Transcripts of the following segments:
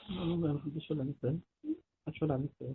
ما حدش ولا مثال، محدش ولا مثال.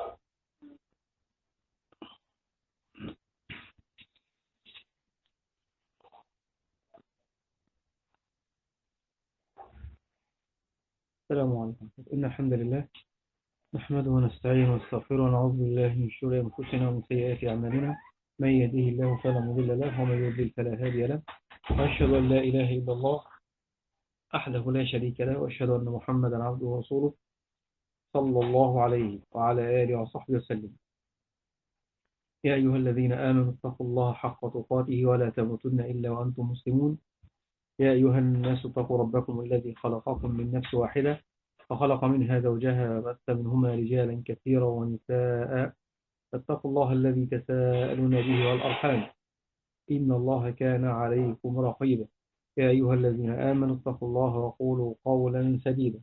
السلام عليكم. إن الحمد لله نحمده ونستعينه ونستغفره ونعوذ بالله من شرور أنفسنا ومن سيئات أعمالنا. من يهديه الله فلا مضل له ومن يضلل فلا هادي له. وأشهد أن لا إله إلا الله وحده لا شريك له، وأشهد أن محمدا عبده ورسوله صلى الله عليه وعلى آله وصحبه وسلم. يا أيها الذين آمنوا اتقوا الله حق تقاته ولا تموتن إلا وأنتم مسلمون. يا أيها الناس اتقوا ربكم الذي خلقكم من نفس واحدة فخلق منها زوجها وبث منهما رجالا كثيرا ونساء. فاتقوا الله الذي تساءلون به والأرحام إن الله كان عليكم رقيبا. يا أيها الذين آمنوا اتقوا الله وقولوا قولا سديدا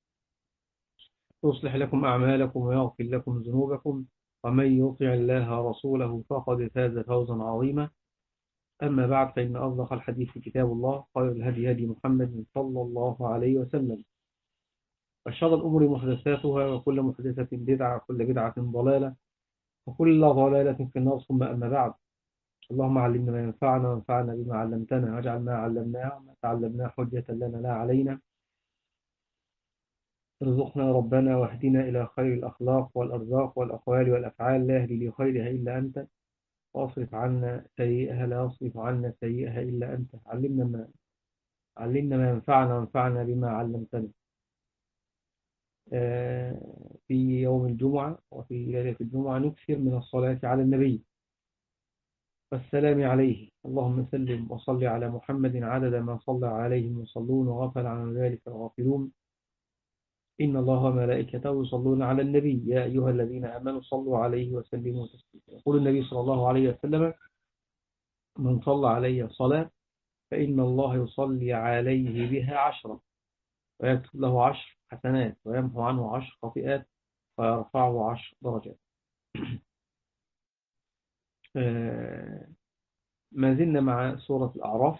يصلح لكم أعمالكم ويغفر لكم ذنوبكم، ومن يطع الله ورسوله فقد فاز فوزا عظيما. أما بعد، فإن أصدق الحديث كتاب الله، خير الهدي هدي محمد صلى الله عليه وسلم، وشر الأمور محدثاتها، وكل محدثة بدعة، وكل بدعة ضلالة، وكل ضلالة في النار. ثم أما بعد، اللهم علمنا ما ينفعنا وانفعنا بما علمتنا، واجعل ما علمناه وما تعلمناه حجة لنا لا علينا. ارزقنا ربنا واهدنا إلى خير الأخلاق والأرزاق والأقوال والأفعال، لا يهدي لخيرها إلا أنت، واصرف عنا سيئها لا يصرف عنا سيئها إلا أنت. علمنا ما ينفعنا وانفعنا بما علمتنا. في يوم الجمعة وفي ليلة الجمعة نكثر من الصلاة على النبي والسلام عليه. اللهم سلم وصل على محمد عدد ما صلى عليه المصلون وغفل عن ذلك الغافلون. إن الله وملائكته يصلون على النبي يا أيها الذين آمنوا صلوا عليه وسلموا تسليما. يقول النبي صلى الله عليه وسلم: من صلى علي صلاة فإن الله يصلي عليه بها 10، ويكتب له 10 حسنات، ويمحو عنه 10 خطيئات، ويرفعه 10 درجات. ما زلنا مع سورة الأعراف،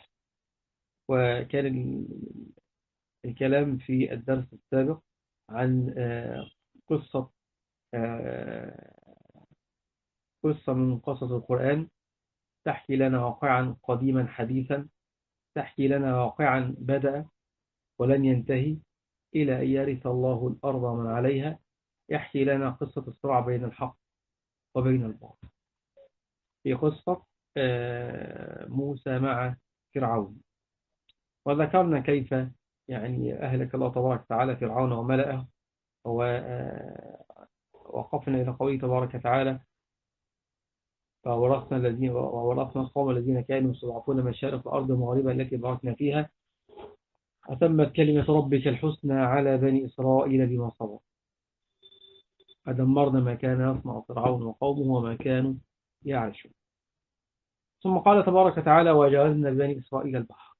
وكان الكلام في الدرس السابق عن قصة قصة من قصص القرآن، تحكي لنا واقعا قديما حديثا، تحكي لنا واقعا بدأ ولن ينتهي إلى أن يرث الله الأرض ومن عليها. يحكي لنا قصة الصراع بين الحق وبين الباطل، في قصة موسى مع فرعون. وذكرنا كيف يعني أهلك الله تبارك وتعالى فرعون وملأه، ووقفنا إلى قوله تبارك وتعالى: وورثنا القوم الذين كانوا يستضعفون مشارق الأرض ومغاربها التي باركنا فيها، وتمت كلمة ربك الحسنى على بني إسرائيل بما صبروا، فدمرنا ما كان يصنع فرعون وقومه وما كانوا يعيشون. ثم قال تبارك وتعالى: وجاوزنا بني إسرائيل البحر،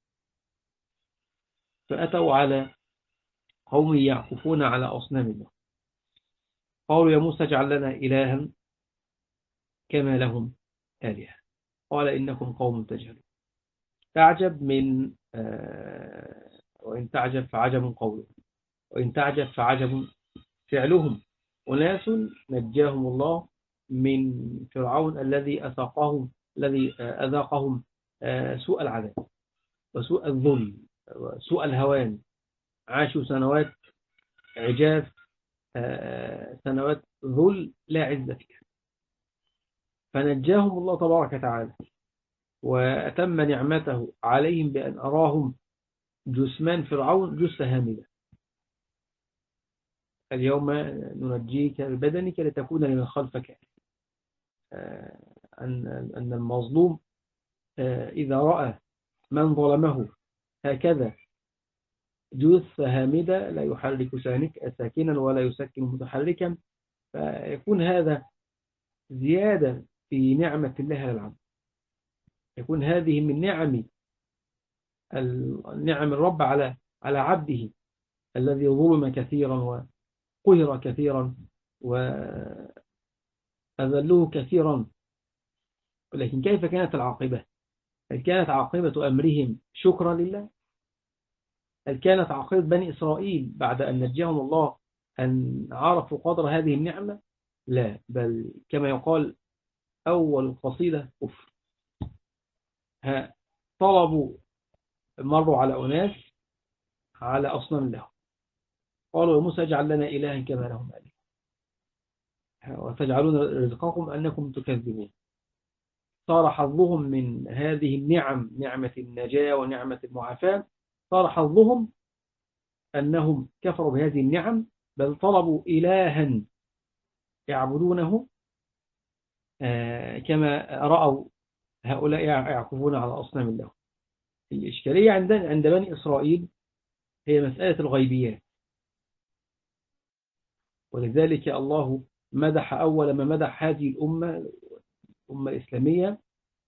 فأتوا على قوم يعكفون على أصنام الله، قالوا يا موسى اجعل لنا إلها كما لهم آلهة، قال إنكم قوم تجهلون. تعجب من وإن تعجب فعجب قولهم، وإن تعجب فعجب فعلهم. أناس نجاهم الله من فرعون الذي أذاقهم سوء العذاب وسوء الظلم وسوء الهوان. عاشوا سنوات عجاف، سنوات ذل لا عز فيها، فنجاهم الله تبارك وتعالى، وأتم نعمته عليهم بأن أراهم جثمان فرعون جثة هامدة. اليوم ننجيك ببدنك لتكون لمن خلفك أن المظلوم إذا رأى من ظلمه هكذا جثة هامدة لا يحرك ساكنا ولا يسكن متحركا، فيكون هذا زيادة في نعمة الله على العبد، يكون هذه من نعم الرب على عبده الذي ظلم كثيرا وقهر كثيرا وأذلوه كثيرا. ولكن كيف كانت العاقبة؟ هل كانت عاقبة أمرهم شكرا لله؟ هل كانت عقيدة بني إسرائيل بعد أن نجاهم الله أن عرفوا قدر هذه النعمة؟ لا، بل كما يقال أول القصيدة كفر. طلبوا، مروا على أناس على أصنام لهم، قالوا يا موسى اجعل لنا إلها كما لهم آلهة وتجعلون رزقكم أنكم تكذبون. صار حظهم من هذه النعم، نعمة النجاة ونعمة المعافاة، صار حظهم أنهم كفروا بهذه النعم، بل طلبوا إلها يعبدونه كما رأوا هؤلاء يعكفون على أصنام الله. الإشكالية عند بني إسرائيل هي مسألة الغيبيات، ولذلك الله مدح أول ما مدح هذه الأمة الإسلامية: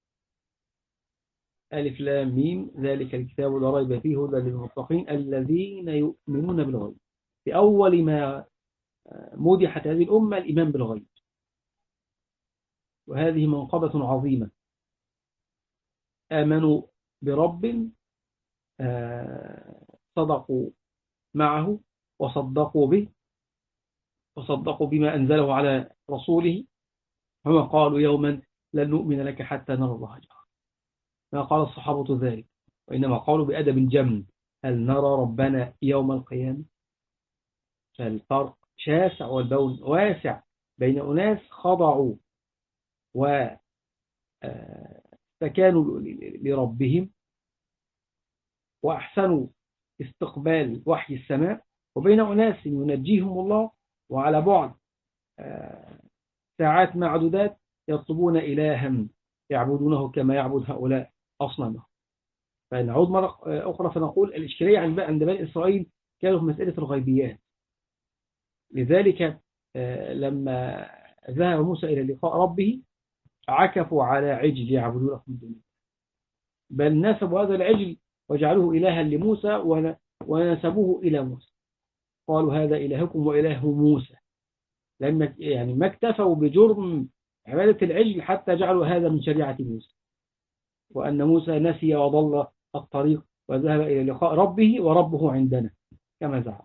ألف لام ميم ذلك الكتاب لا ريب فيه هدى للمتقين الذين يؤمنون بالغيب. في أول ما مدحت هذه الأمة الإيمان بالغيب، وهذه منقبة عظيمة. آمنوا برب، صدقوا معه وصدقوا به وصدقوا بما أنزله على رسوله، فما قالوا يوما لن نؤمن لك حتى نرى الله جهرا. ما قال الصحابة ذلك، وإنما قالوا بأدب الجم: هل نرى ربنا يوم القيامة؟ فالفرق شاسع والبون واسع بين أناس خضعوا واستكانوا لربهم وأحسنوا استقبال وحي السماء، وبين أناس ينجيهم الله وعلى بعد ساعات معدودات يطلبون إلها يعبدونه كما يعبد هؤلاء أصنامهم. فنعود مرة أخرى فنقول الإشكالية عند بني إسرائيل كانوا في مسألة الغيبيات. لذلك لما ذهب موسى إلى لقاء ربه عكفوا على عجل يعبدونه من دونه، بل نسبوا هذا العجل وجعلوه إلها لموسى ونسبوه إلى موسى، قالوا هذا إلهكم وإله موسى. لما يعني ما اكتفوا بجرم عبادة العجل حتى جعلوا هذا من شريعة موسى، وأن موسى نسي وضل الطريق وذهب إلى لقاء ربه وربه عندنا كما زعم.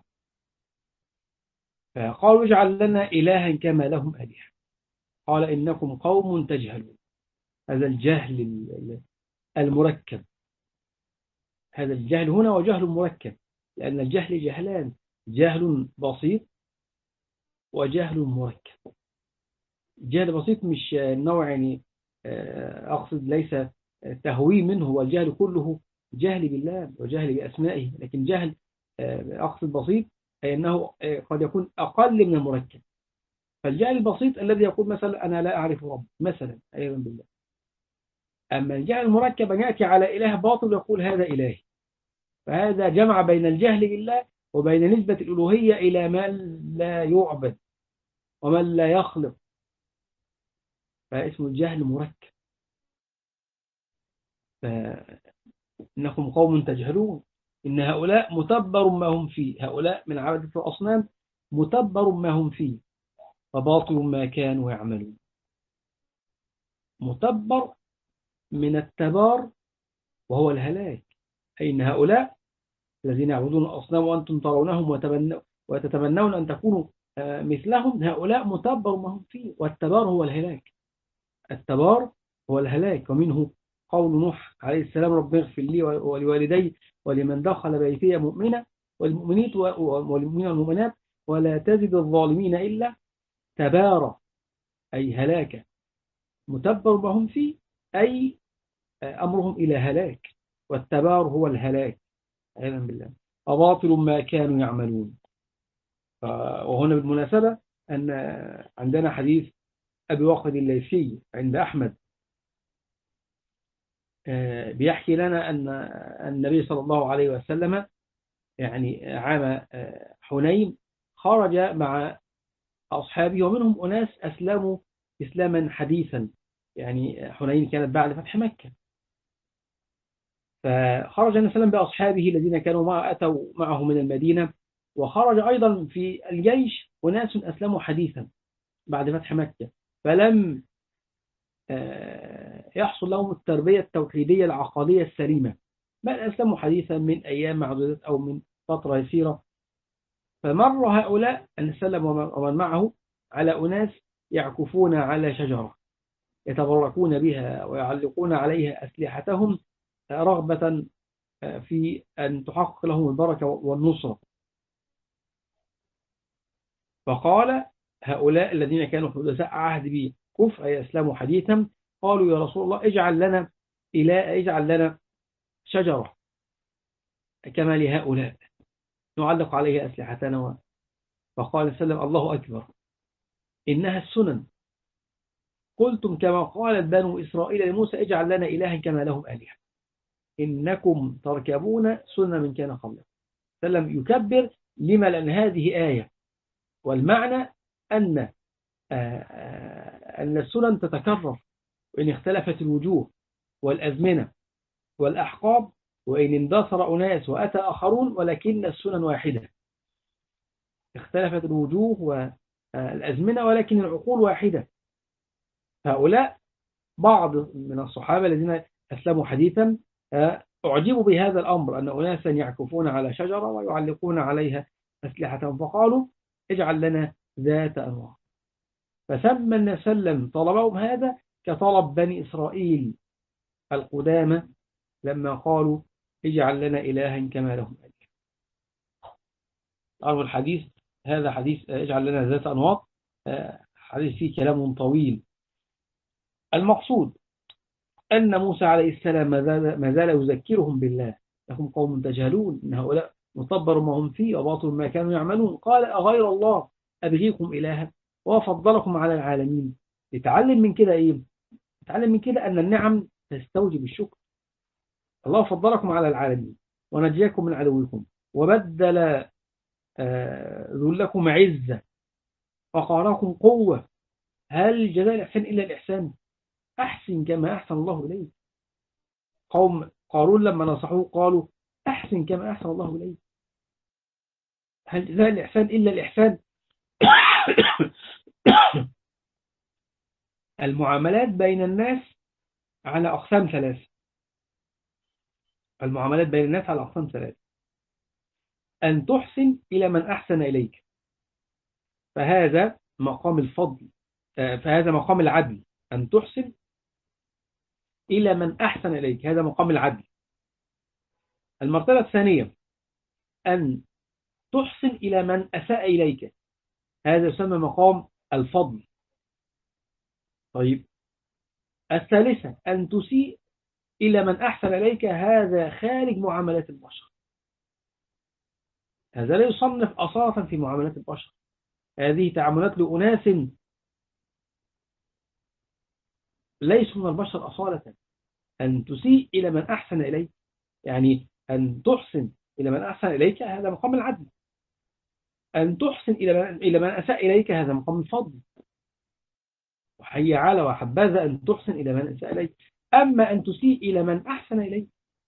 فقالوا اجعل لنا إلها كما لهم آلهة، قال إنكم قوم تجهلون. هذا الجهل المركب، هذا الجهل هنا وجهل مركب، لأن الجهل جهلان: جهل بسيط وجهل مركب. الجهل بسيط مش نوع يعني أقصد ليس تهوي منه، هو الجهل كله جهل بالله وجهل بأسمائه، لكن جهل أقصد بسيط أي أنه قد يكون أقل من المركب. فالجهل البسيط الذي يقول مثلا أنا لا أعرف رب مثلا أيضا بالله. أما الجهل المركب أن يأتي على إله باطل ويقول هذا إلهي، فهذا جمع بين الجهل بالله وبين نسبة الألوهية إلى من لا يعبد ومن لا يخلق، فاسمه الجهل مركب. فإنكم قوم تجهلون، إن هؤلاء متبر ما هم فيه، هؤلاء من عبدة الأصنام متبر ما هم فيه فباطل ما كانوا يعملون. متبر من التبار وهو الهلاك، أي إن هؤلاء الذين يعبدون الأصنام وأنتم ترونهم وتتمنون أن تكونوا مثلهم، هؤلاء متبر ما هم فيه، والتبار هو الهلاك. التبار هو الهلاك. ومنه قول نوح عليه السلام: رب اغفر لي ولوالدي ولمن دخل بيتي مؤمنا والمؤمنين والمؤمنات ولا تزد الظالمين إلا تبارا، أي هلاكا. متبر ما هم فيه أي أمرهم إلى هلاك، والتبار هو الهلاك عياذا بالله. وباطل ما كانوا يعملون. وهنا بالمناسبة أن عندنا حديث أبي واقد الليثي عند أحمد بيحكي لنا أن النبي صلى الله عليه وسلم يعني عام حنين خرج مع أصحابه، ومنهم أناس أسلموا إسلاما حديثا، يعني حنين كانت بعد فتح مكة. فخرج النبي صلى الله عليه وسلم بأصحابه الذين كانوا أتوا معه من المدينة، وخرج أيضا في الجيش أناس أسلموا حديثا بعد فتح مكة، فلم يحصل لهم التربية التوحيدية العقدية السليمة، بل أسلموا حديثا من أيام معدودات أو من فترة يسيرة. فمر هؤلاء أن سلم ومن معه على أناس يعكفون على شجرة يتبركون بها ويعلقون عليها أسلحتهم رغبة في أن تحقق لهم البركة والنصرة. فقال هؤلاء الذين كانوا حدثاء عهد به كفر أي أسلموا حديثا، قالوا يا رسول الله اجعل لنا شجرة كما لهؤلاء نعلق عليها أسلحتنا. فقال سلم الله أكبر إنها السنن، قلتم كما قالت بنو إسرائيل لموسى اجعل لنا إلها كما لهم آلهة إنكم تركبون سنة من كان قبلكم. سلم يكبر لما لأن هذه آية، والمعنى أن السنن تتكرر وإن اختلفت الوجوه والأزمنة والأحقاب وإن اندثر أناس وأتى آخرون ولكن السنن واحدة. اختلفت الوجوه والأزمنة ولكن العقول واحدة. هؤلاء بعض من الصحابة الذين أسلموا حديثا أعجبوا بهذا الأمر أن أناسا يعكفون على شجرة ويعلقون عليها أسلحة، فقالوا اجعل لنا ذات أنواع. فسمى النبي صلى الله عليه وسلم طلبهم هذا كطلب بني إسرائيل القدامى لما قالوا اجعل لنا إلها كما لهم آلهة. أول الحديث هذا حديث اجعل لنا ذات أنواط، حديث فيه كلام طويل. المقصود أن موسى عليه السلام ما زال يذكرهم بالله، لكم قوم تجهلون إن هؤلاء مطبر ما هم فيه وباطل ما كانوا يعملون. قال أغير الله أبغيكم إلها وفضلكم على العالمين. يتعلم من كده إيه؟ يتعلم من كده أن النعم تستوجب الشكر. الله فضلكم على العالمين ونجاكم من عدوكم وبدل ذلكم عزة وقهركم قوة. هل جزاء الإحسان إلا الإحسان؟ أحسن كما أحسن الله إليك. قوم قارون لما نصحوه قالوا أحسن كما أحسن الله إليك. هل جزاء الإحسان إلا الإحسان؟ المعاملات بين الناس على أقسام ثلاثة. المعاملات بين الناس على أقسام ثلاثة. أن تحسن إلى من أحسن إليك، فهذا مقام الفضل، فهذا مقام العدل. أن تحسن إلى من أحسن إليك، هذا مقام العدل. المرتبة الثانية أن تحسن إلى من أساء إليك، هذا يسمى مقام الفضل. طيب الثالثة أن تسيء إلى من أحسن إليك، هذا خارج معاملات البشر، هذا لا يصنف أصالة في معاملات البشر. هذه تعاملات لأناس ليسوا من البشر أصالة. أن تسيء إلى من أحسن إليك يعني أن تحسن إلى من أحسن إليك، هذا مقام العدل. أن تحسن إلى من أساء إليك، هذا مقام الفضل. وحي على وحبذا أن تحسن إلى من أساء إليك. أما أن تسيء إلى من أحسن إليك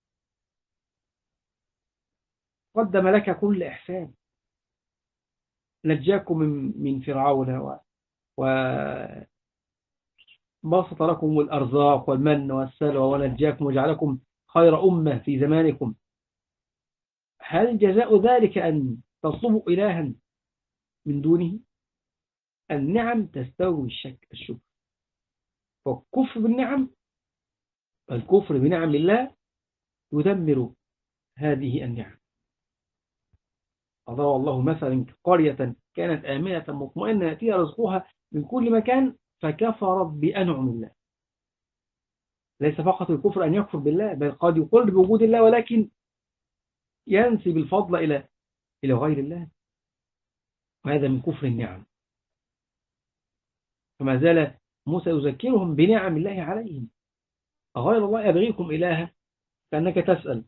قدم لك كل إحسان، نجاكم من فرعون وبسط لكم الأرزاق والمن والسلوى ونجاكم وجعلكم خير أمة في زمانكم. هل جزاء ذلك أن تطلبوا إلها من دونه؟ النعم تستوي الشكر، فالكفر بالنعم، الكفر بنعم الله يدمر هذه النعم. أضرب الله مثلا قرية كانت آمنة مطمئنة يأتيها رزقها من كل مكان فكفرت بأنعم الله. ليس فقط الكفر أن يكفر بالله، بل قد يقر بوجود الله ولكن ينسب الفضل إلى غير الله، وهذا من كفر النعم. فما زال موسى يذكرهم بنعم الله عليهم. أغير الله أبغيكم إلها، كأنك تسأل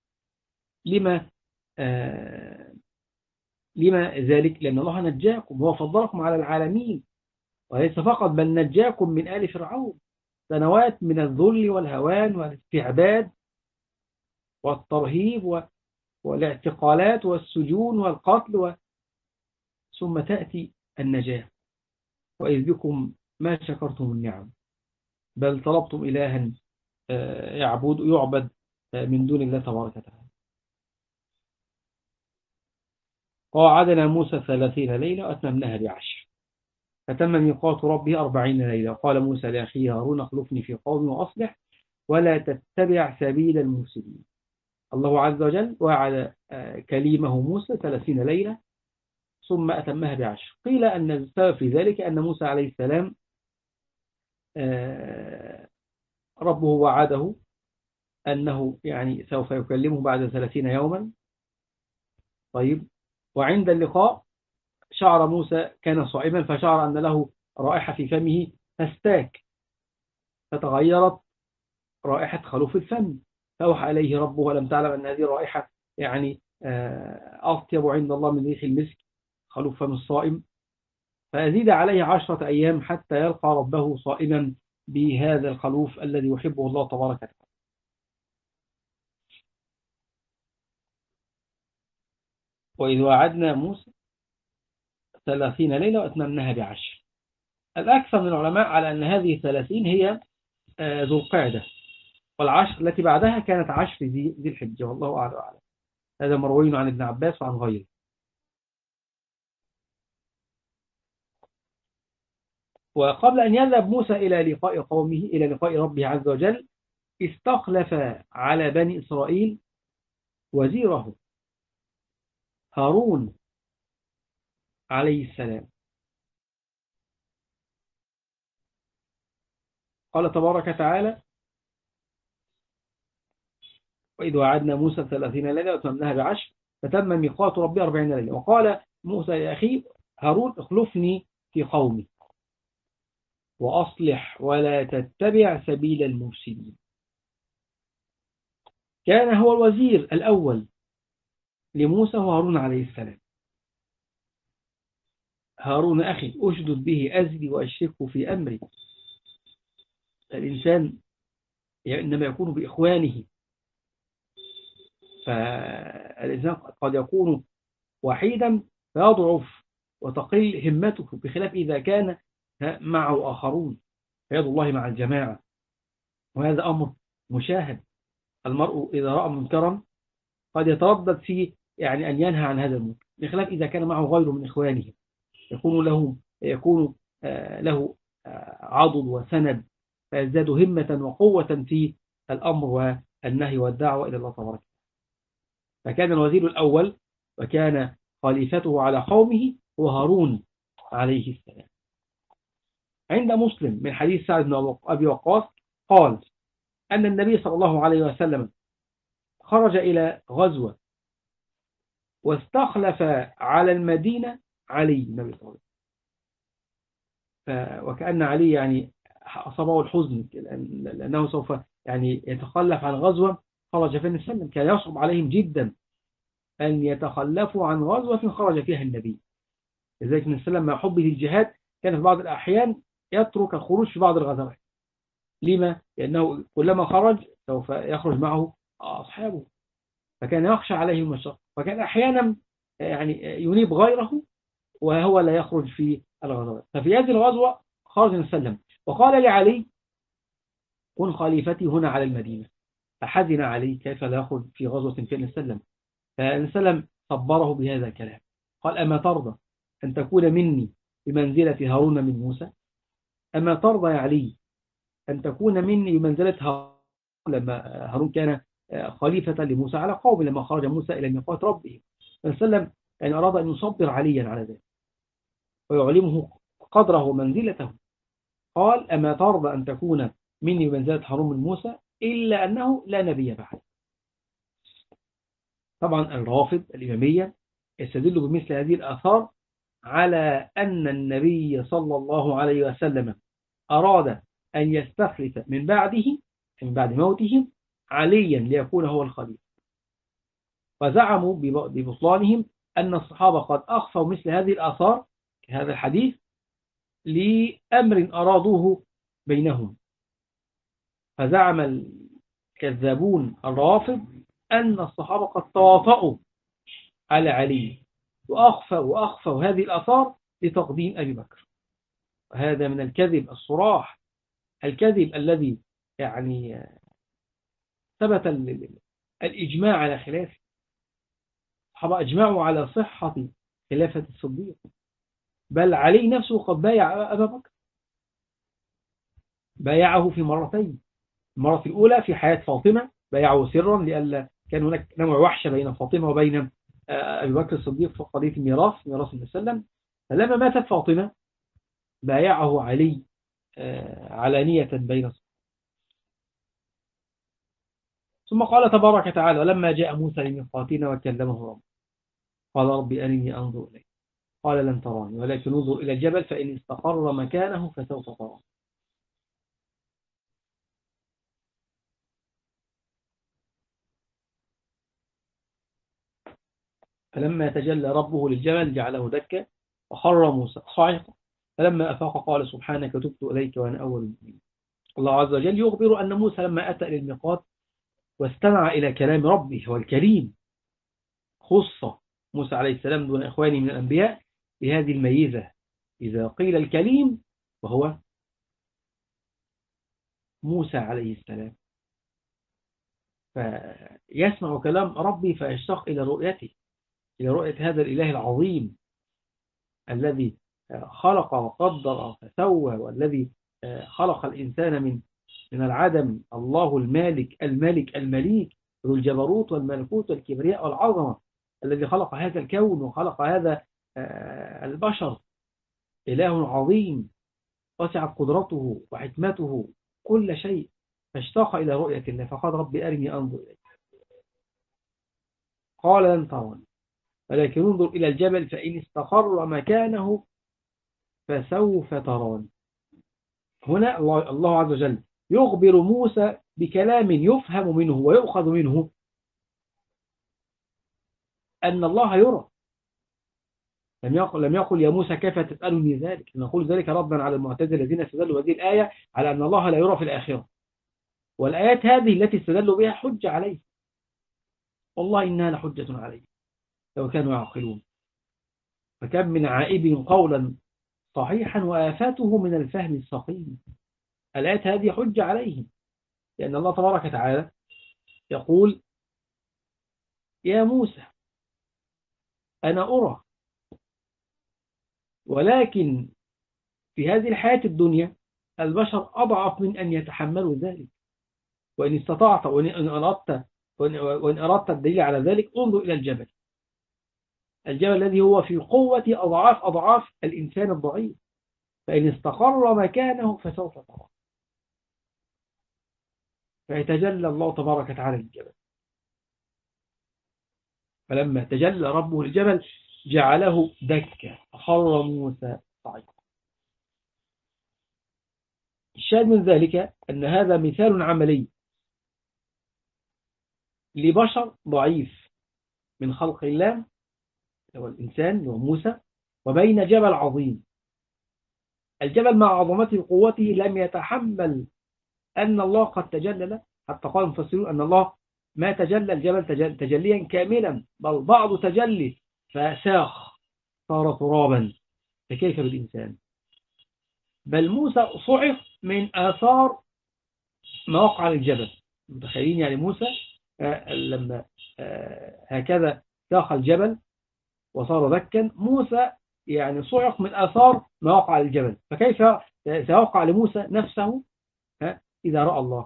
لما ذلك؟ لأن الله نجاكم، هو فضلكم على العالمين، وليس فقط بل نجاكم من آل فرعون، سنوات من الذل والهوان والاستعباد والترهيب والاعتقالات والسجون والقتل ثم تأتي النجاة. وإذ بكم ما شكرتم النعم بل طلبتم إلها يعبد من دون الله تبارك وتعالى. قاعدنا موسى 30 ليلة وأتممناها ب10 فتم ميقات ربه 40 ليلة. قال موسى لأخيه هارون اخلفني في قومي وأصلح ولا تتبع سبيل المفسدين. الله عز وجل وعد كليمه موسى 30 ليلة ثم أتمها ب10. قيل أن السبب في ذلك أن موسى عليه السلام ربه وعده أنه يعني سوف يكلمه بعد 30 يوما. طيب، وعند اللقاء شعر موسى كان صائما فشعر أن له رائحة في فمه فاستاك فتغيرت رائحة خلوف الفم، فأوحى إليه ربه ولم تعلم أن هذه الرائحة يعني أطيب عند الله من ريح المسك خلوف فم الصائم. فأزيد عليه 10 أيام حتى يلقى ربه صائما بهذا الخلوف الذي يحبه الله تبارك وتعالى. وإذ وعدنا موسى 30 ليلة وأتممناها ب10. الأكثر من العلماء على أن هذه 30 هي ذو القعدة، والعشر التي بعدها كانت 10 ذي الحجة، والله أعلم وأعلم. هذا مروي عن ابن عباس وعن غيره. وقبل أن يذهب موسى إلى لقاء قومه إلى لقاء ربه عز وجل استخلف على بني إسرائيل وزيره هارون عليه السلام. قال تبارك وتعالى: وإذ وعدنا موسى 30 ليلة وأتممناها ب10 فتم ميقات ربي 40 ليلة. وقال موسى لأخيه هارون اخلفني في قومي وأصلح ولا تتبع سبيل المفسدين. كان هو الوزير الأول لموسى وهارون عليه السلام. هارون أخي أشدد به أزري وأشركه في أمري. الإنسان إنما يكون بإخوانه، فالإنسان قد يكون وحيدا فيضعف وتقل همته، بخلاف إذا كان معه آخرون فيد الله مع الجماعة. وهذا أمر مشاهد. المرء إذا رأى منكرا قد يتردد في يعني أن ينهى عن هذا المنكر، بخلاف إذا كان معه غيره من إخوانه يكون له عضد وسند، فيزداد همة وقوة في الأمر والنهي والدعوة إلى الله تبارك. فكان الوزير الأول وكان خليفته على قومه هو هارون عليه السلام. عند مسلم من حديث سعد بن أبي وقاص قال أن النبي صلى الله عليه وسلم خرج إلى غزوة واستخلف على المدينة علي النبي صلى الله عليه وسلم. وكأن علي يعني أصابه الحزن لأنه سوف يعني يتخلف عن غزوة خرج فيها النبي صلى الله عليه وسلم. كان يصعب عليهم جدا أن يتخلفوا عن غزوة خرج فيها النبي. لذلك النبي صلى الله عليه وسلم مع حبه للجهاد كان في بعض الأحيان يترك الخروج في بعض الغزوات. لما؟ لأنه كلما خرج سوف يخرج معه أصحابه، فكان يخشى عليهم الشق، فكان أحيانا يعني ينيب غيره وهو لا يخرج في الغزوات. ففي هذه الغزوة خرج النبي صلى الله عليه وسلم وقال لعلي: كن خليفتي هنا على المدينة. فحزن علي كيف لا يخرج في غزوة في النبي صلى الله عليه وسلم. فالنبي صلى الله عليه وسلم صبره بهذا الكلام. قال: أما ترضى أن تكون مني بمنزلة هارون من موسى؟ أما ترضى يا علي أن تكون مني بمنزلة هارون، لما هارون كان خليفة لموسى على قوم لما خرج موسى إلى ميقات ربه. فالنبي صلى الله عليه وسلم يعني أراد أن يصبر عليا على ذلك ويعلمه قدره ومنزلته. قال: أما ترضى أن تكون مني بمنزلة هارون من موسى إلا أنه لا نبي بعد. طبعا الرافض الإمامية يستدل بمثل هذه الآثار على أن النبي صلى الله عليه وسلم أراد أن يستخلف من بعده من بعد موته عليا ليكون هو الخليفة. وزعموا ببطلانهم أن الصحابة قد أخفوا مثل هذه الآثار هذا الحديث لأمر أرادوه بينهم. فزعم الكذابون الرافض أن الصحابة قد تواطؤوا على علي وأخفوا هذه الآثار لتقديم أبي بكر. وهذا من الكذب الصراح، الكذب الذي يعني ثبت الإجماع على خلافه. الصحابة أجمعوا على صحة خلافة الصديق، بل علي نفسه قد بايع أبا بكر، بايعه في مرتين. المرة الأولى في حياة فاطمة بايعه سرا لألا كان هناك نوع وحشة بين فاطمة وبين أبي بكر الصديق في قضية الميراث، ميراث النبي صلى الله عليه وسلم. فلما ماتت فاطمة بايعه علي علانية بين الصديق. ثم قال تبارك وتعالى لما جاء موسى لميقاتنا وكلمه ربه قال رب أرني أنظر إليك قال لن تراني ولكن انظر إلى الجبل فإن استقر مكانه فسوف تراني. فلما تجلى ربه للجبل جعله دكا وخر موسى صاعقا فلما أفاق قال سبحانك تبت إليك وأنا أول المؤمنين. الله عز وجل يخبر أن موسى لما أتى إلى الميقات واستمع إلى كلام ربه والكريم، خص موسى عليه السلام دون إخوانه من الأنبياء بهذه الميزة، إذا قيل الكليم وهو موسى عليه السلام، فيسمع كلام ربي فيشتاق إلى رؤيته، إلى رؤية هذا الإله العظيم الذي خلق وقدر فسوى، والذي خلق الإنسان من العدم، الله المالك الملك المليك ذو الجبروت والملكوت والكبرياء والعظمة، الذي خلق هذا الكون وخلق هذا البشر، إله عظيم وسعت قدرته وحكمته كل شيء، فاشتاق إلى رؤية الله فقال ربي أرني أنظر إليك قال لن تراني ولكن انظر إلى الجبل فإن استقر مكانه فسوف تراني. هنا الله عز وجل يخبر موسى بكلام يفهم منه ويؤخذ منه أن الله يرى. لم يقل يا موسى كيف تسألني ذلك، نقول ذلك ردا على المعتزلة الذين استدلوا هذه الآية على أن الله لا يرى في الآخرة، والآيات هذه التي استدلوا بها حجة عليه، والله إنها لحجة عليه لو كانوا يعقلون. فكم من عائب قولا صحيحا وآفاته من الفهم السقيم. الآيات هذه حجة عليهم، لأن الله تبارك وتعالى يقول يا موسى أنا أرى، ولكن في هذه الحياة الدنيا البشر أضعف من أن يتحملوا ذلك، وإن استطعت وإن أردت الدليل على ذلك انظر إلى الجبل، الجبل الذي هو في قوة أضعاف الإنسان الضعيف، فإن استقر مكانه فسوف ترى. فيتجلى الله تبارك وتعالى للجبل، فلما تجلى ربه للجبل جعله دكا فخر موسى صعيقا. الشاهد من ذلك أن هذا مثال عملي لبشر ضعيف من خلق الله هو الإنسان وموسى، وبين جبل عظيم. الجبل مع عظمته وقوته لم يتحمل أن الله قد تجلى له، حتى قال المفسرون أن الله ما تجلى الجبل تجليا كاملا، بل بعض تجلي فساخ صار ترابا، فكيف بالإنسان؟ بل موسى صعق من آثار ما وقع للجبل. متخيلين يعني موسى لما هكذا ساخ الجبل وصار دكا، موسى يعني صعق من آثار ما وقع للجبل، فكيف سيوقع لموسى نفسه إذا رأى الله؟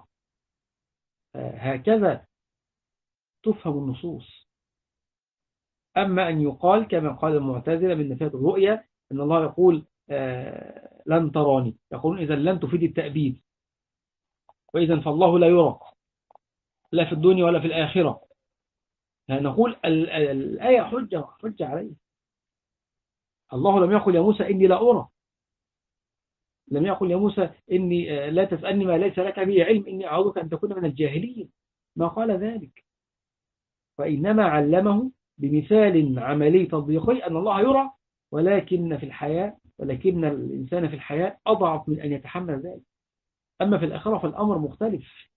هكذا تفهم النصوص. أما أن يقال كما قال المعتزلة من نفاة الرؤية أن الله يقول لن تراني، يقولون إذا لن تفيد التأبيد، وإذا فالله لا يرى لا في الدنيا ولا في الآخرة. نقول الآية حجة عليه. الله لم يقل يا موسى إني لا أرى، لم يقل يا موسى إني لا تسألني ما ليس لك به علم إني أعوذك أن تكون من الجاهلين، ما قال ذلك، وإنما علمه بمثال عملي تطبيقي أن الله يرى، ولكن الإنسان في الحياة أضعف من أن يتحمل ذلك. أما في الآخرة فالأمر مختلف.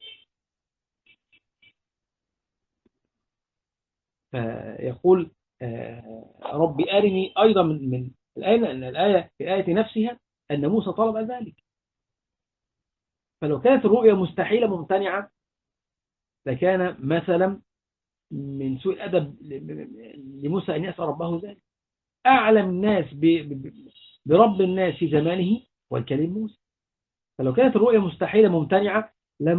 فيقول ربي أرني أيضا من الآية في الآية نفسها أن موسى طلب ذلك. فلو كانت الرؤية مستحيلة ممتنعة لكان مثلا من سوء الأدب لموسى أن يسأل ربه ذلك. أعلم الناس برب الناس في زمانه والكليم موسى. فلو كانت الرؤية مستحيلة ممتنعة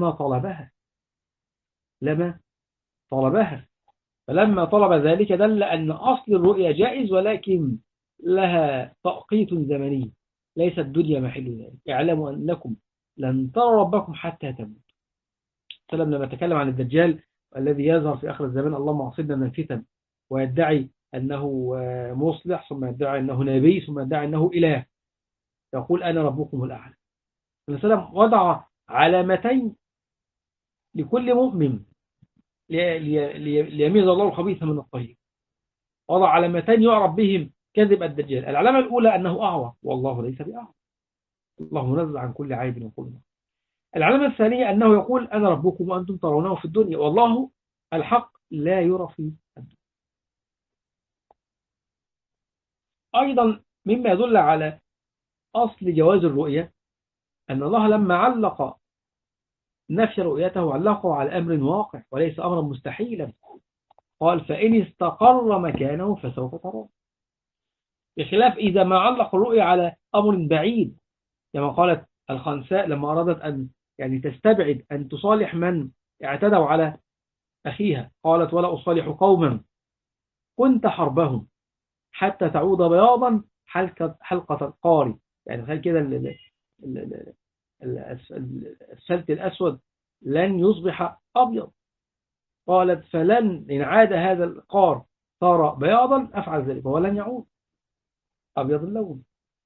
لما طلبها. فلما طلب ذلك دل أن أصل الرؤية جائز، ولكن لها توقيت زمني، ليس الدنيا محل ذلك. اعلموا أنكم لن تروا ربكم حتى تموت. سلم لما تكلم عن الدجال الذي يظهر في آخر الزمان، اللهم اعصمنا من الفتن، ويدعي أنه مصلح، ثم يدعي أنه نبي، ثم يدعي أنه إله، يقول أنا ربكم الأعلى. السلام وضع علامتين لكل مؤمن ليميز الله الخبيث من الطيب. وضع علامتين يعرف بهم كذب الدجال. العلامة الأولى أنه أعور، والله ليس بأعور، الله منزه عن كل عيب وكل نقص. العلامة الثانية أنه يقول أنا ربكم وأنتم ترونه في الدنيا، والله الحق لا يرى في الدنيا. أيضا مما يدل على أصل جواز الرؤية أن الله لما علق نفي رؤيته علقه على أمر واقع وليس أمرا مستحيلا. قال فإن استقر مكانه فسوف تراه، بخلاف إذا ما علق الرؤية على أمر بعيد، كما قالت الخنساء لما أرادت أن يعني تستبعد أن تصالح من اعتدوا على أخيها، قالت ولا أصالح قوما كنت حربهم حتى تعود بياضا حلقة القاري. يعني تخيل كده السلت الأسود لن يصبح أبيض. قالت فلن إن عاد هذا القار صار بياضا أفعل ذلك، ولن يعود أبيض اللون.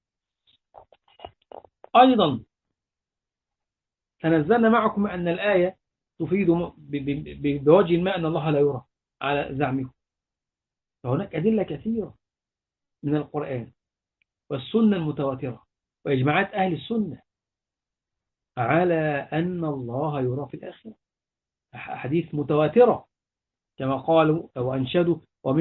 أيضا تنزلنا معكم أن الآية تفيد بوجه ما أن الله لا يرى على زعمكم. فهناك أدلة كثيرة من القرآن والسنة المتواترة وإجماعات أهل السنة على أن الله يرى في الآخرة، حديث متواترة كما قالوا وأنشدوا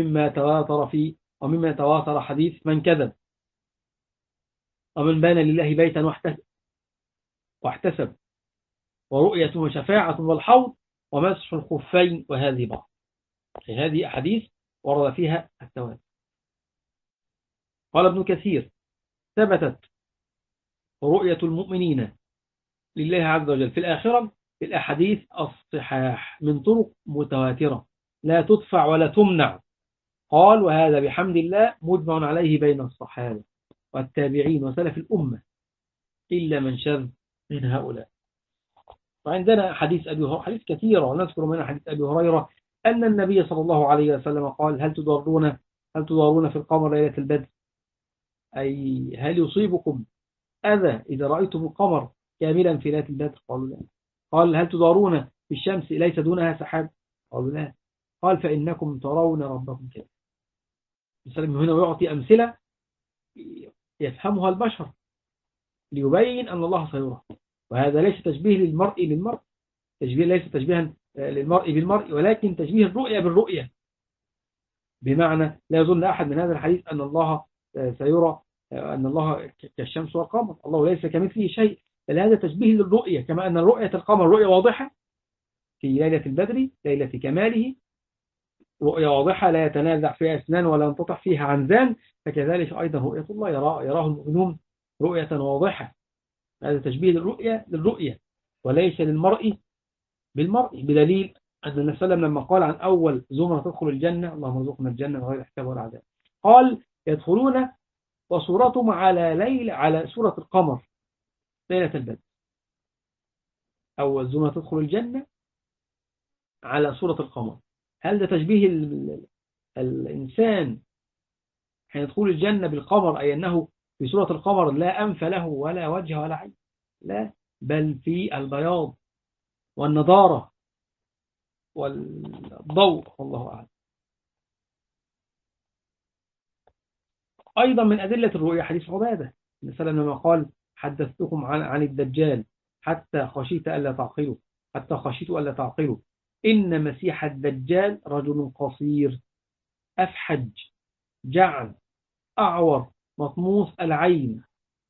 ومما تواتر حديث من كذب ومن بان لله بيتا واحتسب ورؤية وشفاعة والحوض ومسح الخفين وهذه بعض. هذه أحاديث ورد فيها التواتر. قال ابن كثير ثبتت رؤية المؤمنين لله عز وجل في الآخرة في الأحاديث الصحاح من طرق متواترة لا تدفع ولا تمنع. قال وهذا بحمد الله مجمع عليه بين الصحابة والتابعين وسلف الأمة إلا من شذ من هؤلاء. وعندنا حديث حديث كثيرة ونذكر منها حديث أبي هريرة أن النبي صلى الله عليه وسلم قال هل تضارون في القمر ليلة البدر، أي هل يصيبكم أذى إذا رأيتم القمر كاملا في ليلة البدر؟ قالوا لا. قال هل تضارون في الشمس ليس دونها سحاب؟ قالوا لا. قال فإنكم ترون ربكم كذا. السلام هنا يعطي أمثلة يفهمها البشر ليبين أن الله سيرى، وهذا ليس تشبيه للمرء بالمرء، ليس تشبيها للمرء بالمرء، ولكن تشبيه الرؤية بالرؤية، بمعنى لا يظن أحد من هذا الحديث أن الله سيرى، أن الله كالشمس والقمر، الله ليس كمثله شيء، بل هذا تشبيه للرؤية، كما أن رؤية القمر رؤية واضحة في ليلة البدر ليلة كماله، رؤية واضحة لا يتنازع فيها اثنان ولا ينقطع فيها عنزان، فكذلك أيضا رؤية الله يراه المؤمنون رؤية واضحة. هذا تشبيه للرؤية وليس للمرء بالمرء، بدليل أن النبي صلى الله عليه وسلم لما قال عن أول زمرة تدخل الجنة اللهم ارزقنا الجنة بغير حساب ولا عذاب، قال يدخلون وصورتهم على سورة القمر ليلة البدر. أول زمرة تدخل الجنة على سورة القمر. هل ده تشبيه الإنسان حين يدخل الجنة بالقمر، أي أنه في سورة القمر لا أنف له ولا وجه ولا عين؟ لا، بل في البياض والنضارة والضوء، والله أعلم. أيضا من أدلة الرؤيا حديث عبادة مثلا لما قال حدثتكم عن الدجال حتى خشيت ألا تعقلوا إن مسيح الدجال رجل قصير أفحج جعد أعور مطموس العين.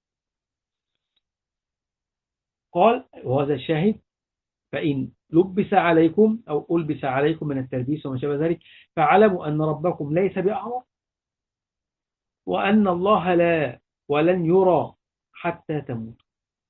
قال وهذا الشاهد فإن لبس عليكم أو ألبس عليكم من التلبيس وما شابه ذلك فاعلموا أن ربكم ليس بأعور وأن الله لا ولن يرى حتى تموت.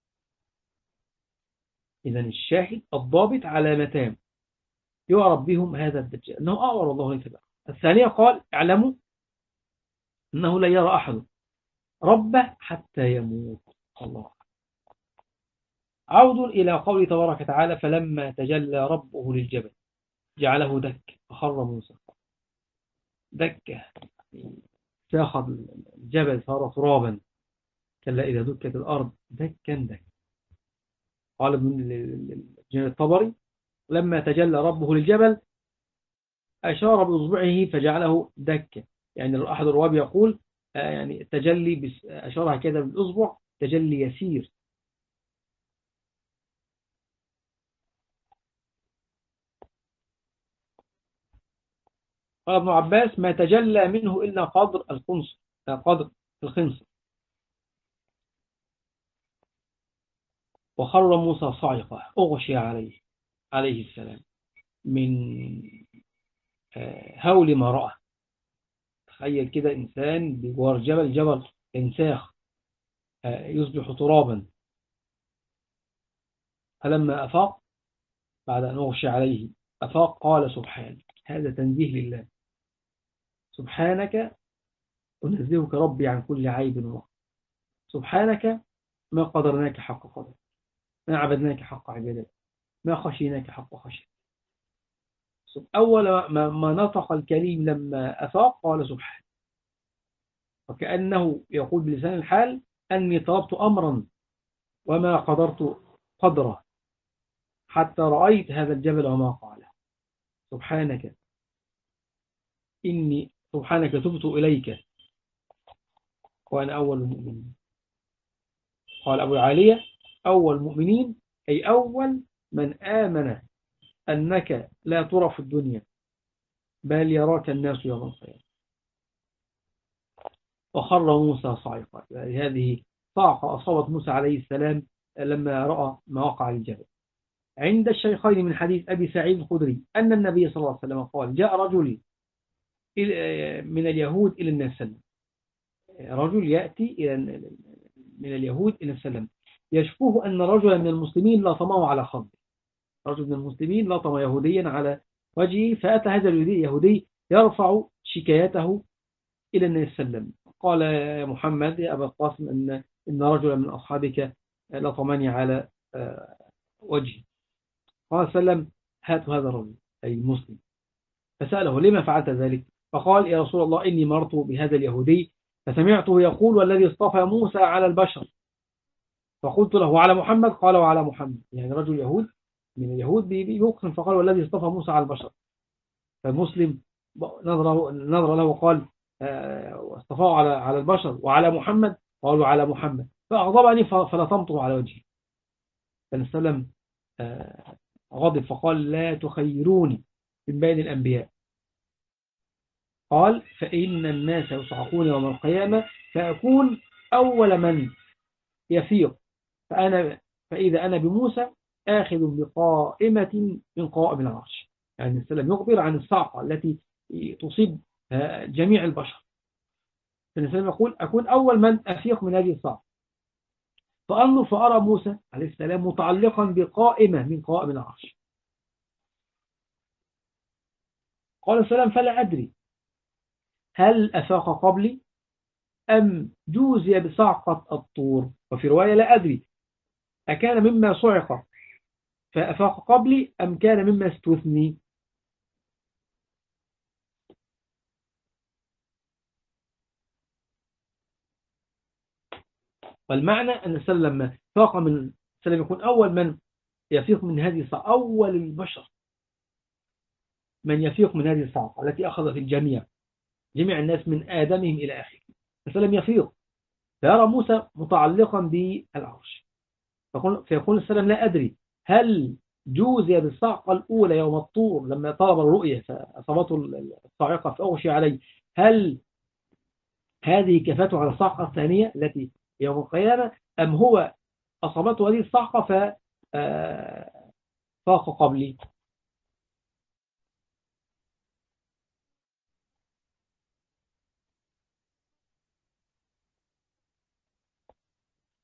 إذن الشاهد الضابط علامتان يعرف بهم هذا الدجال أنه أعور الله ليس بقى. الثانية قال اعلموا أنه لا يرى أحد ربه حتى يموت. الله. عود إلى قول تبارك وتعالى فلما تجلى ربه للجبل جعله دك فخر موسى دكة، ساخط الجبل صار ترابا كلا إذا دكت الأرض دكا دك. قال ابن الطبري لما تجلى ربه للجبل أشار بإصبعه فجعله دكة، يعني أحد الرواب يقول يعني تجلي أشارها كده بالإصبع تجلي يسير. قال ابن عباس ما تجلى منه إلا قدر الخنصر، قدر الخنصر. وخر موسى صاعقة أغشي عليه السلام من هول ما رأى. تخيل كده إنسان بجوار جبل انساخ يصبح ترابا. فلما أفاق بعد أن أغشي عليه أفاق قال سبحانك، هذا تنزيه لله، سبحانك أنزهك ربي عن كل عيب ونقص، سبحانك ما قدرناك حق قدر، ما عبدناك حق عبادتك، ما خشيناك حق خشيت. أول ما نطق الكريم لما أفاق قال سبحانه، وكأنه يقول بلسان الحال أني طلبت أمرا وما قدرت قدره حتى رأيت هذا الجبل وما قاله. سبحانك سبحانك تبت إليك وأنا أول المؤمنين. قال أبو العالية أول المؤمنين أي أول من آمن أنك لا ترى في الدنيا بل يراك الناس يوم القيامة. وخر موسى صاعقا، هذه صاعقة أصابت موسى عليه السلام لما رأى ما وقع الجبل. عند الشيخين من حديث أبي سعيد الخدري أن النبي صلى الله عليه وسلم قال جاء رجل من اليهود إلى النبي صلى الله عليه وسلم، رجل يأتي من اليهود إلى السلام يشكوه أن رجلا من المسلمين لطمه على خده. رجل من المسلمين لطم يهوديا على وجهه، فأتى هذا اليهودي يرفع شكايته إلى النبي صلى الله عليه وسلم. قال يا محمد يا أبا القاسم إن رجلا من أصحابك لطمني على وجهي. قال صلى الله عليه وسلم هاتوا هذا الرجل أي المسلم. فسأله لما فعلت ذلك؟ فقال يا رسول الله إني مرت بهذا اليهودي فسمعته يقول والذي اصطفى موسى على البشر، فقلت له على محمد؟ قال وعلى محمد. يعني رجل يهود من اليهود بيقسم فقال والذي اصطفى موسى على البشر. فالمسلم نظر له وقال واصطفاه على البشر وعلى محمد؟ قالوا على محمد. فأغضبني فلطمته على وجهي. فالنبي صلى الله عليه وسلم غضب فقال لا تخيروني من بين الأنبياء. قال فإن الناس يصعقون يوم القيامة فأكون أول من يفيق، فإذا أنا بموسى آخذ بقائمة من قوائم العرش. يعني السلام يخبر عن الصعقة التي تصيب جميع البشر. فالنبي يقول أكون أول من أفيق من هذه الصعقة. فأنظر فأرى موسى عليه السلام متعلقا بقائمة من قوائم العرش. قال السلام فلا أدري هل أفاق قبلي أم جوزي بصعقة الطور. وفي رواية لا أدري أكان مما صعق فأفاق قبلي أم كان مما استثني. والمعنى أن السلام لما فاق من السلام يكون أول من يفيق من هذه الصعقة، أول البشر من يفيق من هذه الصعقة التي أخذت الجميع، جميع الناس من آدمهم إلى آخره. السلام يفيق فيرى موسى متعلقا بالعرش، فيقول السلام لا أدري هل جوزي بالصعقة الأولى يوم الطور لما طلب الرؤية فأصابته الصاعقة فأغشي عليه، هل هذه كفته على الصعقة الثانية التي يوم القيامة أم هو أصابته هذه الصعقة ففاق قبلي.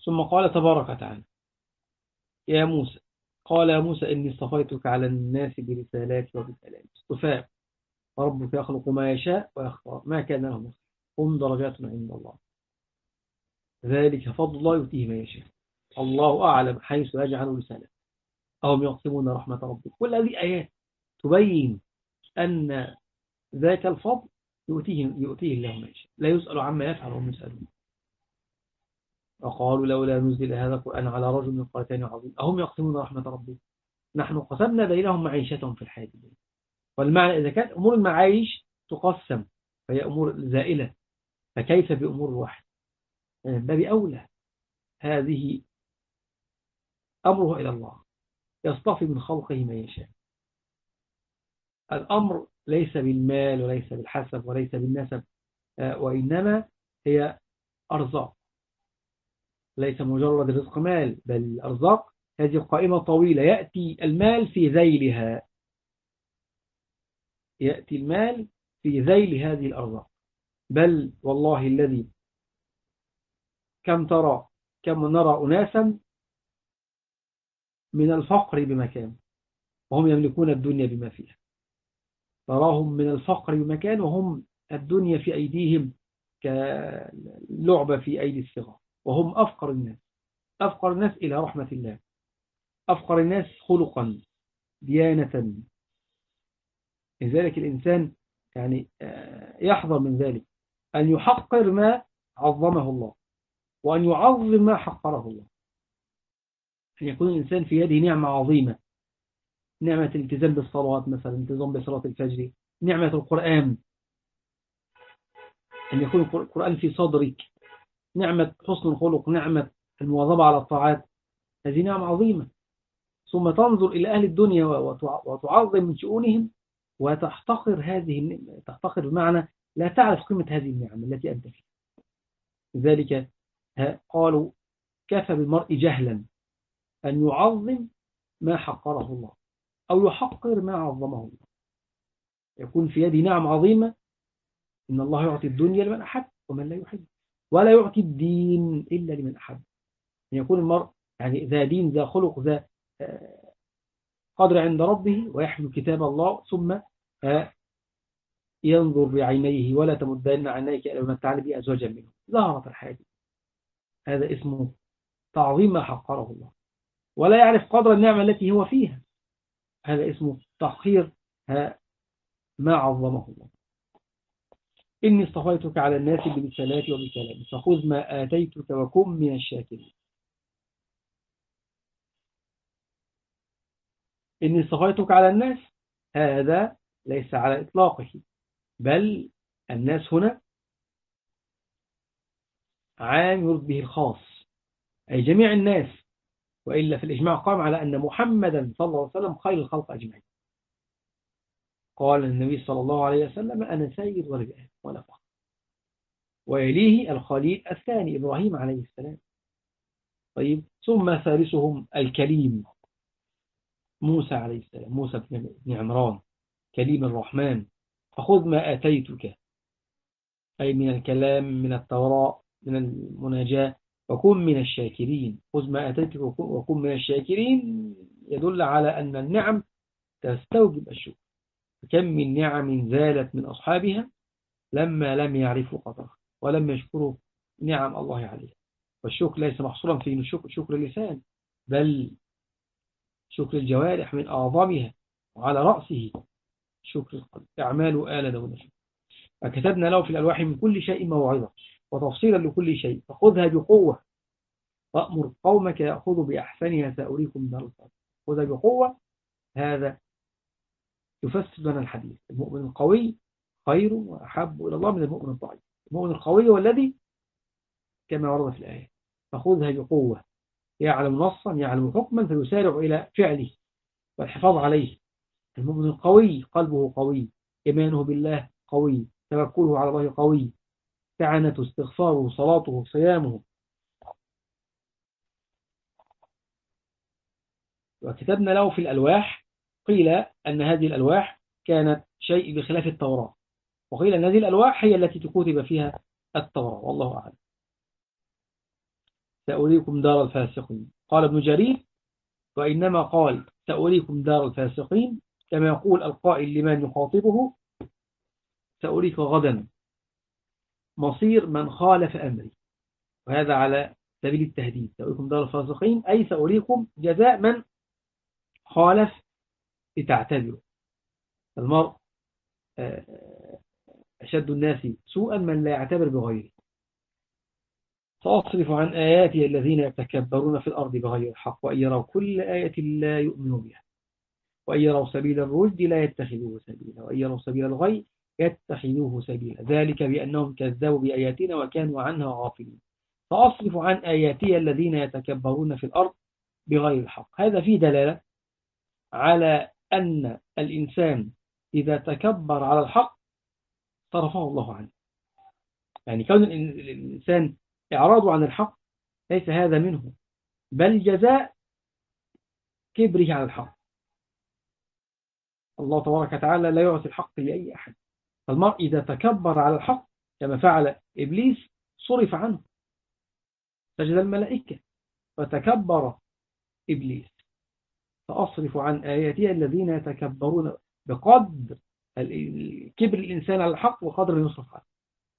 ثم قال تبارك وتعالى يا موسى، قال يا موسى إني اصطفيتك على الناس برسالاتي وبكلامي. اصطفاء، وربك يخلق ما يشاء ويختار ما كان لهم، هم درجات عند الله، ذلك فضل الله يؤتيه ما يشاء، الله أعلم حيث يجعل رسالته، أهم يقسمون رحمة ربك. كل هذه آيات تبين أن ذاك الفضل يؤتيه الله ما يشاء، لا يسأل عما يفعل وهم يسألون. وقالوا لولا نزل هذا القرآن على رجل من قريتين عظيم أهم يقسمون رحمة ربك نحن قسمنا بينهم معيشتهم في الحياة الدنيا. والمعنى إذا كانت أمور المعايش تقسم فهي أمور زائلة، فكيف بأمور الوحي؟ يعني باب أولى، هذه أمره إلى الله، يصطفي من خلقه ما يشاء. الأمر ليس بالمال وليس بالحسب وليس بالنسب، وإنما هي أرزاق، ليس مجرد رزق مال، بل الأرزاق هذه قائمة طويلة، يأتي المال في ذيلها، يأتي المال في ذيل هذه الأرزاق. بل والله الذي كم نرى أناسا من الفقر بمكان وهم يملكون الدنيا بما فيها، تراهم من الفقر بمكان وهم الدنيا في أيديهم كلعبة في أيدي الصغار، وهم أفقر الناس، أفقر الناس إلى رحمة الله، أفقر الناس خلقا ديانة. لذلك الإنسان يعني يحذر من ذلك، أن يحقر ما عظمه الله وأن يعظم ما حقره الله. أن يكون الإنسان في يده نعمة عظيمة، نعمة الالتزام بالصلوات مثلا، الالتزام بصلاة الفجر، نعمة القرآن، أن يكون القرآن في صدرك، نعمة حسن الخلق، نعمة المواظبة على الطاعات، هذه نعمة عظيمة. ثم تنظر إلى أهل الدنيا وتعظم من شؤونهم وتحتقر هذه، تحتقر بمعنى لا تعرف قيمة هذه النعمة التي أنت فيها. لذلك قالوا كفى بالمرء جهلا أن يعظم ما حقره الله أو يحقر ما عظمه الله. يكون في يدي نعم عظيمة، إن الله يعطي الدنيا لمن أحب ومن لا يحب، ولا يعطي الدين إلا لمن أحب. أن يكون المرء يعني ذا دين ذا خلق ذا قدر عند ربه ويحمل كتاب الله، ثم ينظر بعينيه ولا تمدن عينيك إلى ما تعالى به أزواجا منه ظهرت الحياة. هذا اسمه تعظيم ما حقره الله، ولا يعرف قدر النعمة التي هو فيها، هذا اسمه تحقير ما عظمه الله. إني اصطفيتك على الناس برسالاتي وبكلامي فخذ ما آتيتك وكن من الشاكرين. إني اصطفيتك على الناس، هذا ليس على إطلاقه، بل الناس هنا عام يرد به الخاص، أي جميع الناس، وإلا في الإجماع قام على أن محمدا صلى الله عليه وسلم خير الخلق أجمعين. قال النبي صلى الله عليه وسلم أنا سيد ولد آدم ولا فخر، ويليه الخليل الثاني إبراهيم عليه السلام. طيب ثم ثالثهم الكليم موسى عليه السلام، موسى بن عمران كليم الرحمن. فخذ ما آتيتك، أي من الكلام، من التوراة، من المناجاة، وكن من الشاكرين. خذ ما آتيتك وكن من الشاكرين يدل على أن النعم تستوجب الشكر. كم من نعم زالت من أصحابها لما لم يعرفوا قدرها ولم يشكروا نعم الله عليها. والشكر ليس محصورا في شكر اللسان، بل شكر الجوارح من أعظمها، وعلى رأسه شكر القلب. أعمال آل داود شكر. فكتبنا له في الألواح من كل شيء موعظة وتفصيلا لكل شيء، فخذها بقوة وأمر قومك يأخذوا بأحسنها سأريكم دار الصالح. خذها بقوة، هذا يفسر لنا الحديث. المؤمن القوي خير وأحب إلى الله من المؤمن الضعيف. المؤمن القوي هو الذي كما ورد في الآية فخذها بقوة، يعلم نصا يعلم حكما فيسارع إلى فعله والحفاظ عليه. المؤمن القوي قلبه قوي، إيمانه بالله قوي، توكله على الله قوي، استعانته، استغفاره، صلاته، صيامه. وكتبنا له في الألواح، قيل أن هذه الألواح كانت شيء بخلاف التوراة، وقيل أن هذه الألواح هي التي كتب فيها التوراة، والله أعلم. سأريكم دار الفاسقين. قال ابن جرير: وإنما قال سأريكم دار الفاسقين كما يقول القائل لمن يخاطبه: سأريك غدا مصير من خالف أمري. وهذا على سبيل التهديد. سأريكم دار الفاسقين أي سأريكم جزاء من خالف لتعتبروا. المرء أشد الناس سوءا من لا يعتبر بغيره. سأصرف عن آياتي الذين يتكبرون في الأرض بغير الحق وإن يروا كل آية لا يؤمنوا بها وإن يروا سبيل الرشد لا يتخذوه سبيلا وإن يروا سبيل الغي يتخذوه سبيلا ذلك بأنهم كذبوا بآياتنا وكانوا عنها غافلين. سأصرف عن آياتي الذين يتكبرون في الأرض بغير الحق. هذا فيه دلالة على أن الإنسان إذا تكبر على الحق صرفه الله عنه. يعني كون الإنسان إعراضه عن الحق ليس هذا منه، بل جزاء كبره على الحق. الله تبارك وتعالى لا يعطي الحق لأي أحد. فالمرء إذا تكبر على الحق كما فعل إبليس صرف عنه، سجد الملائكة فتكبر إبليس. فأصرف عن آياتي الذين يتكبرون بقدر كبر الإنسان على الحق وقدر ما يصرف عنه.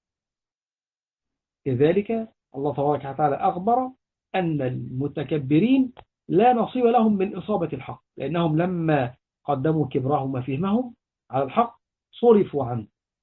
كذلك الله تبارك وتعالى أخبر أن المتكبرين لا نصيب لهم من إصابة الحق، لأنهم لما قدموا كبرهم وفهمهم على الحق صرفوا عنه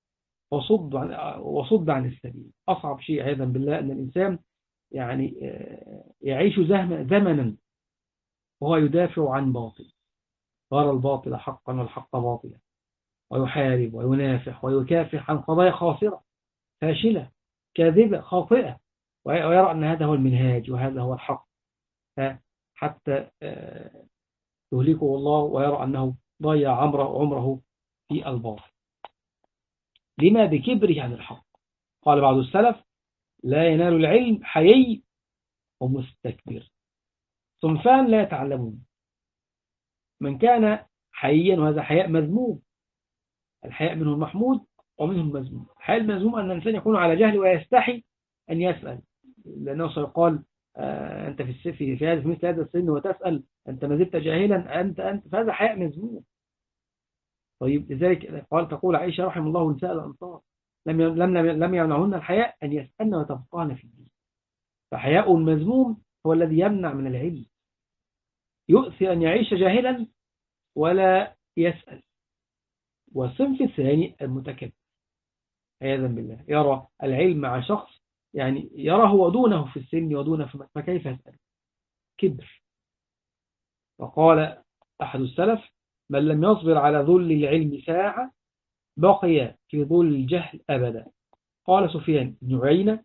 وصد عن السبيل. أصعب شيء عياذا بالله أن الإنسان يعني يعيش زمنا وهو يدافع عن باطل، يرى الباطل حقا والحق باطلا، ويحارب وينافح ويكافح عن قضايا خاسرة فاشلة كاذبة خاطئة، ويرى أن هذا هو المنهاج وهذا هو الحق، حتى يهلكه الله ويرى أنه ضيع عمره في الباطل. لما؟ بكبره عن الحق. قال بعض السلف: لا ينال العلم حيي ومستكبر، صنفان لا يتعلمون. من كان حييا وهذا حياء مذموم، الحياء منه المحمود ومنه المذموم. الحياء المذموم أن الإنسان يكون على جهل ويستحي أن يسأل، لأنه سيقال أنت في مثل هذا السن وتسأل، أنت ما زلت جاهلا، أنت فهذا حياء مذموم. طيب لذلك تقول عائشة رحمه الله: نساء الأنصار لم يمنعهن الحياء أن يسألن وتفقهن في الدين. فحياء المذموم هو الذي يمنع من العلم، يؤثر أن يعيش جاهلا ولا يسأل. والصنف الثاني المتكبر عياذا بالله، يرى العلم مع شخص يعني يراه ودونه في السن ودونه في فكيف يسأل؟ كبر. وقال أحد السلف: من لم يصبر على ذل العلم ساعة بقي في ذل الجهل أبدا. قال سفيان بن عيينة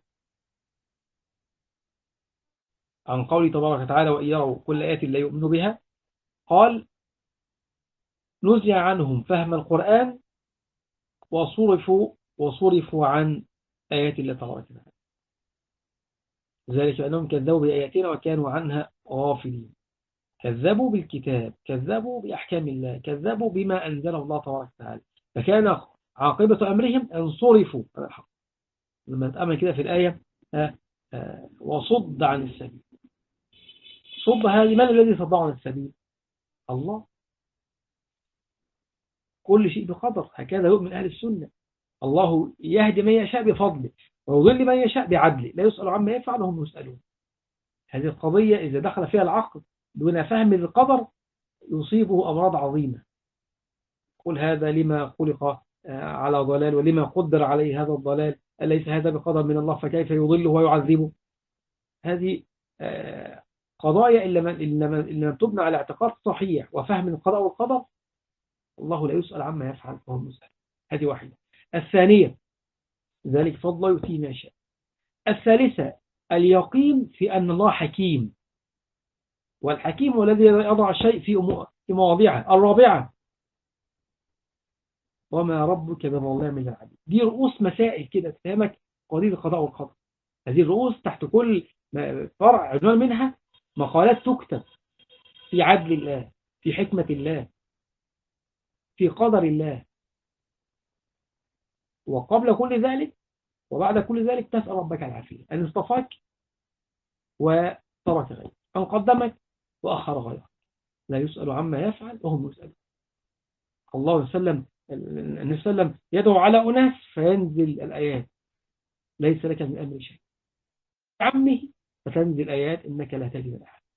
عن قوله تبارك وتعالى: وإن يروا كل آية لا يؤمنوا بها، قال: نزع عنهم فهم القرآن وصرفوا عن آيات الله تبارك وتعالى، ذلك أنهم كذبوا بآياتنا وكانوا عنها غافلين. كذبوا بالكتاب، كذبوا بأحكام الله، كذبوا بما أنزل الله تبارك وتعالى، فكان عاقبة أمرهم أن صرفوا عن الحق. لما نتأمل كده في الآية وصد عن السبيل. صد هذه، من الذي صد عن السبيل؟ الله. كل شيء بقدر، هكذا يؤمن أهل السنة. الله يهدي من يشاء بفضله ويضل من يشاء بعدله، لا يسأل عما يفعل وهم يسألون. هذه القضية إذا دخل فيها العقل دون فهم القدر يصيبه أمراض عظيمة. قل هذا لما خلق على ضلال ولما قدر عليه هذا الضلال، أليس هذا بقدر من الله فكيف يضله ويعذبه؟ هذه قضايا إلا تبنى على اعتقاد صحيح وفهم القضاء والقدر الله لا يسأل عما يفعل وهم يسأل. هذه واحدة. الثانية ذلك فضل يؤتيه ما يشاء. الثالثة اليقين في أن الله حكيم، والحكيم هو الذي يضع الشيء في مواضعه. الرابعة وما ربك بظلام للعبيد. دي رؤوس مسائل كده تفهمك قضية القضاء والقدر. هذه الرؤوس تحت كل فرع عنوان منها مقالات تكتب في عدل الله، في حكمة الله، في قدر الله. وقبل كل ذلك وبعد كل ذلك تسأل ربك العافية، أن اصطفاك وترك غيره، أن قدمك وأخر غيره، لا يسأل عما يفعل وهم يسألون. الله وسلم النبي صلى الله عليه وسلم يدعو على أناس فينزل الآيات ليس لك من أمر شيء، عمه فتنزل آيات إنك لا تهدي من أحد.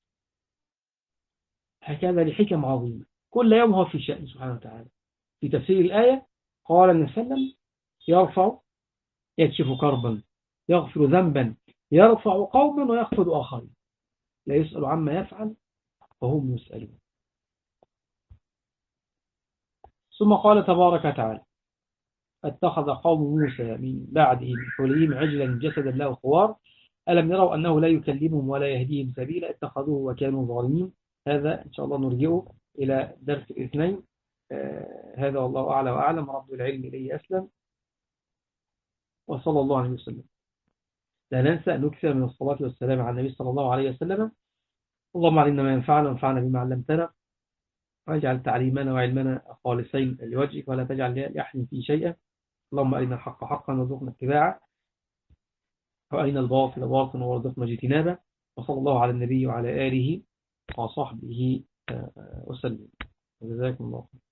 هكذا لحكم عظيمة، كل يوم هو في شأن سبحانه وتعالى. في تفسير الآية قال النبي صلى الله عليه وسلم يرفع، يكشف كربا، يغفر ذنبا، يرفع قوما ويخفض آخرين، لا يسأل عما يفعل وهم يسألون. ثم قال تبارك وتعالى اتخذ قوم موسى من بعده من حليهم عجلا جسدا له خوار ألم يروا أنه لا يكلمهم ولا يهديهم سبيلا اتخذوه وكانوا ظالمين. هذا إن شاء الله نرجعه إلى درس الاثنين. هذا والله أعلى وأعلم، رب العلم إليه أسلم، وصلى الله عليه وسلم. لا ننسى أن نكثر من الصلاة والسلام على النبي صلى الله عليه وسلم. اللهم علمنا ما ينفعنا وانفعنا بما علمتنا، واجعل تعليمنا وعلمنا خالصين لوجهك ولا تجعل لأحد في شيئا. اللهم أرنا الحق حقا وارزقنا اتباعه، وأرنا الباطل باطلا وارزقنا اجتنابه. وصلى الله على النبي وعلى آله وصحبه وسلم. جزاكم الله خيرا.